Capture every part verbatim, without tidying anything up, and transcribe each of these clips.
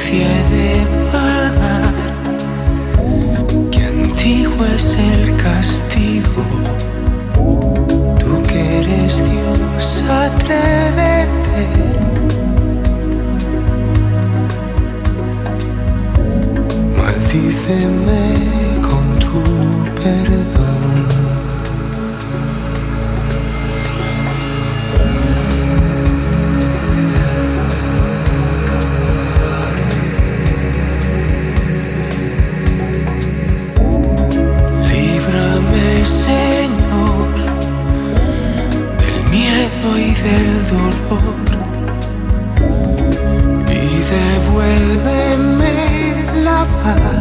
especie de pagar. Qué antiguo es el castigo. Tú que eres Dios, atrévete. Maldíceme con tu perdón. Líbrame, Señor, del miedo y del dolor, y devuélveme la paz.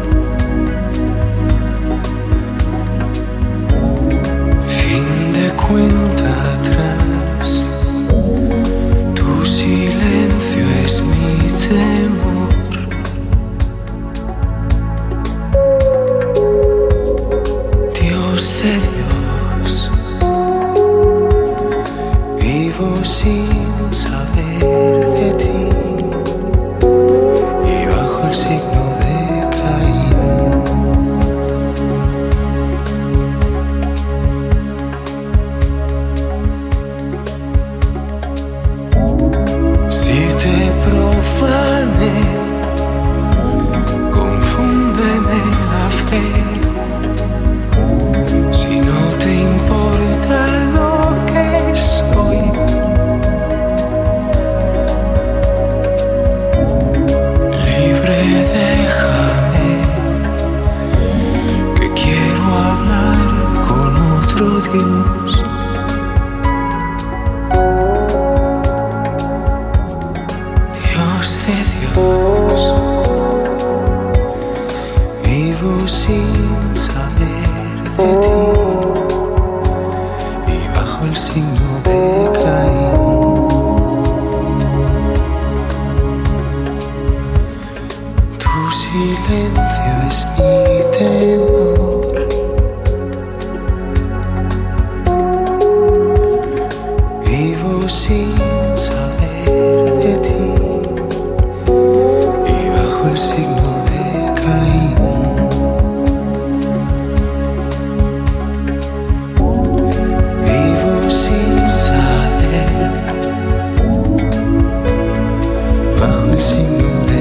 Fin de cuenta atrás, tu silencio es mi temor. Dios de Dios, vivo sin saber de ti, y bajo el signo de Caín. Si te profané, confúndeme la fe. Si no te importa lo que soy, libre déjame, que quiero hablar con otro Dios. Dios de Dios, vivo sin saber de ti, y bajo el signo de Caín. Tu silencio es mi temor. Vivo sin saber de ti, y bajo el signo de Caín. Vivo sin saber, bajo el signo de